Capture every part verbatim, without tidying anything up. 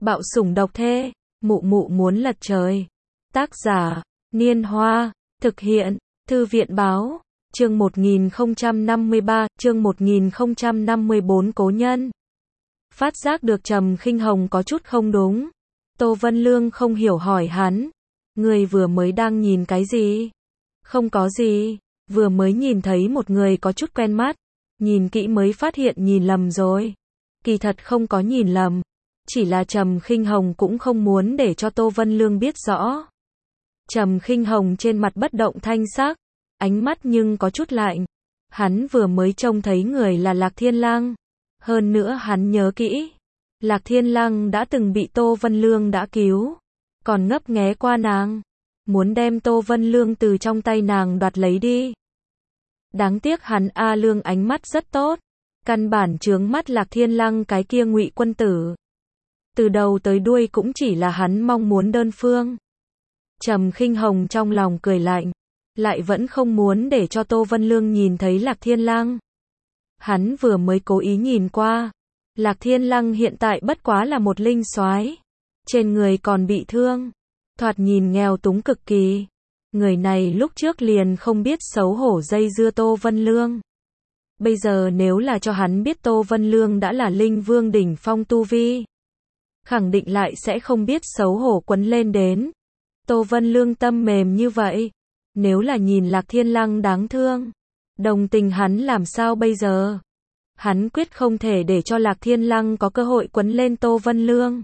Bạo sủng độc thê, mụ mụ muốn lật trời. Tác giả, Niên Hoa, thực hiện, Thư viện Báo, chương một nghìn không trăm năm mươi ba, chương một nghìn không trăm năm mươi bốn Cố nhân. Phát giác được Trầm Khinh Hồng có chút không đúng. Tô Vân Lương không hiểu hỏi hắn, người vừa mới đang nhìn cái gì? Không có gì, vừa mới nhìn thấy một người có chút quen mắt, nhìn kỹ mới phát hiện nhìn lầm rồi. Kỳ thật không có nhìn lầm, chỉ là Trầm Khinh Hồng cũng không muốn để cho Tô Vân Lương biết rõ. Trầm Khinh Hồng trên mặt bất động thanh sắc, ánh mắt nhưng có chút lạnh. Hắn vừa mới trông thấy người là Lạc Thiên Lăng, hơn nữa hắn nhớ kỹ, Lạc Thiên Lăng đã từng bị Tô Vân Lương đã cứu, còn ngấp nghé qua nàng, muốn đem Tô Vân Lương từ trong tay nàng đoạt lấy đi. Đáng tiếc hắn A Lương ánh mắt rất tốt, căn bản chướng mắt Lạc Thiên Lăng cái kia ngụy quân tử. Từ đầu tới đuôi cũng chỉ là hắn mong muốn đơn phương. Trầm Khinh Hồng trong lòng cười lạnh, lại vẫn không muốn để cho Tô Vân Lương nhìn thấy Lạc Thiên Lăng. Hắn vừa mới cố ý nhìn qua, Lạc Thiên Lăng hiện tại bất quá là một linh soái, trên người còn bị thương, thoạt nhìn nghèo túng cực kỳ. Người này lúc trước liền không biết xấu hổ dây dưa Tô Vân Lương. Bây giờ nếu là cho hắn biết Tô Vân Lương đã là linh vương đỉnh phong tu vi, khẳng định lại sẽ không biết xấu hổ quấn lên đến. Tô Vân Lương tâm mềm như vậy, nếu là nhìn Lạc Thiên Lăng đáng thương, đồng tình hắn làm sao bây giờ? Hắn quyết không thể để cho Lạc Thiên Lăng có cơ hội quấn lên Tô Vân Lương.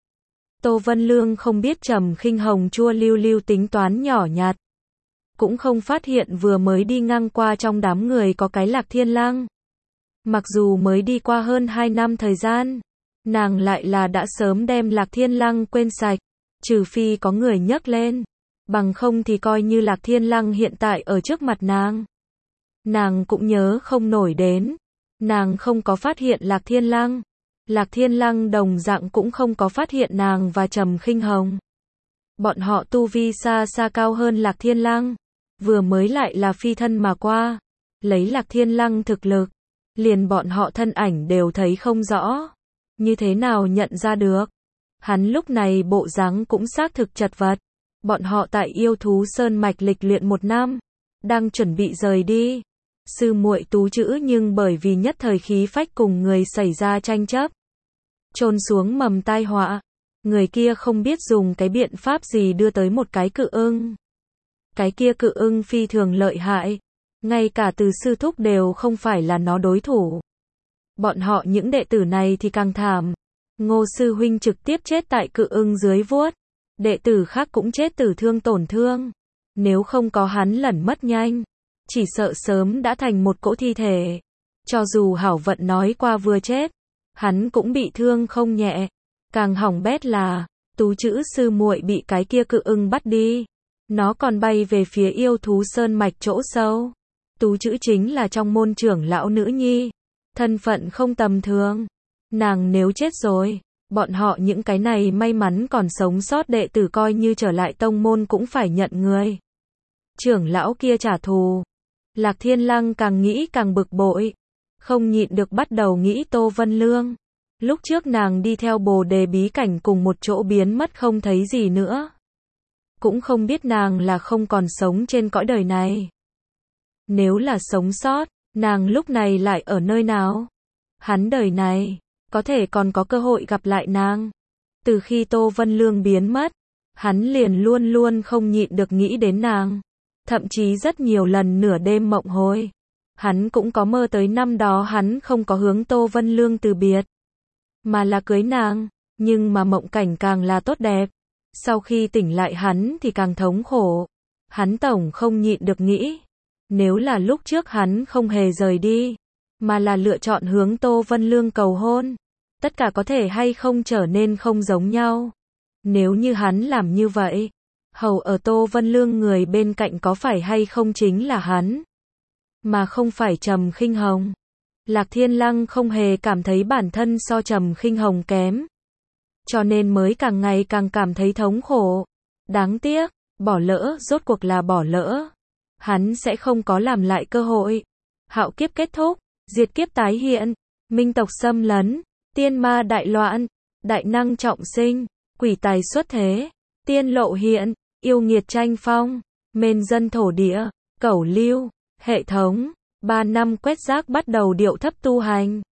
Tô Vân Lương không biết Trầm Khinh Hồng chua lưu lưu tính toán nhỏ nhặt, cũng không phát hiện vừa mới đi ngang qua trong đám người có cái Lạc Thiên Lăng. Mặc dù mới đi qua hơn hai năm thời gian, nàng lại là đã sớm đem Lạc Thiên Lăng quên sạch, trừ phi có người nhắc lên, bằng không thì coi như Lạc Thiên Lăng hiện tại ở trước mặt nàng, nàng cũng nhớ không nổi đến. Nàng không có phát hiện Lạc Thiên Lăng, Lạc Thiên Lăng đồng dạng cũng không có phát hiện nàng và Trầm Khinh Hồng. Bọn họ tu vi xa xa cao hơn Lạc Thiên Lăng, vừa mới lại là phi thân mà qua, lấy Lạc Thiên Lăng thực lực, liền bọn họ thân ảnh đều thấy không rõ, như thế nào nhận ra được? Hắn lúc này bộ dáng cũng xác thực chật vật. Bọn họ tại Yêu Thú Sơn mạch lịch luyện một năm, đang chuẩn bị rời đi. Sư muội Tú Chữ nhưng bởi vì nhất thời khí phách cùng người xảy ra tranh chấp, chôn xuống mầm tai họa. Người kia không biết dùng cái biện pháp gì đưa tới một cái cự ưng. Cái kia cự ưng phi thường lợi hại, ngay cả từ sư thúc đều không phải là nó đối thủ. Bọn họ những đệ tử này thì càng thảm. Ngô sư huynh trực tiếp chết tại cự ưng dưới vuốt, đệ tử khác cũng chết tử thương tổn thương. Nếu không có hắn lẩn mất nhanh, chỉ sợ sớm đã thành một cỗ thi thể. Cho dù hảo vận nói qua vừa chết, hắn cũng bị thương không nhẹ. Càng hỏng bét là, Tú Chữ sư muội bị cái kia cự ưng bắt đi. Nó còn bay về phía Yêu Thú Sơn mạch chỗ sâu. Tú Chữ chính là trong môn trưởng lão nữ nhi, thân phận không tầm thường. Nàng nếu chết rồi, bọn họ những cái này may mắn còn sống sót đệ tử coi như trở lại tông môn cũng phải nhận người trưởng lão kia trả thù. Lạc Thiên Lăng càng nghĩ càng bực bội, không nhịn được bắt đầu nghĩ Tô Vân Lương. Lúc trước nàng đi theo Bồ Đề bí cảnh cùng một chỗ biến mất không thấy gì nữa, cũng không biết nàng là không còn sống trên cõi đời này. Nếu là sống sót, nàng lúc này lại ở nơi nào? Hắn đời này có thể còn có cơ hội gặp lại nàng. Từ khi Tô Vân Lương biến mất, hắn liền luôn luôn không nhịn được nghĩ đến nàng. Thậm chí rất nhiều lần nửa đêm mộng hồi, hắn cũng có mơ tới năm đó hắn không có hướng Tô Vân Lương từ biệt, mà là cưới nàng. Nhưng mà mộng cảnh càng là tốt đẹp, sau khi tỉnh lại hắn thì càng thống khổ. Hắn tổng không nhịn được nghĩ, nếu là lúc trước hắn không hề rời đi, mà là lựa chọn hướng Tô Vân Lương cầu hôn, tất cả có thể hay không trở nên không giống nhau. Nếu như hắn làm như vậy, hầu ở Tô Vân Lương người bên cạnh có phải hay không chính là hắn, mà không phải Trầm Khinh Hồng. Lạc Thiên Lăng không hề cảm thấy bản thân so Trầm Khinh Hồng kém, cho nên mới càng ngày càng cảm thấy thống khổ. Đáng tiếc, bỏ lỡ rốt cuộc là bỏ lỡ. Hắn sẽ không có làm lại cơ hội. Hạo kiếp kết thúc, diệt kiếp tái hiện, minh tộc xâm lấn, tiên ma đại loạn, đại năng trọng sinh, quỷ tài xuất thế, tiên lộ hiện, yêu nghiệt tranh phong, mên dân thổ địa, cẩu lưu, hệ thống, ba năm quét rác bắt đầu điệu thấp tu hành.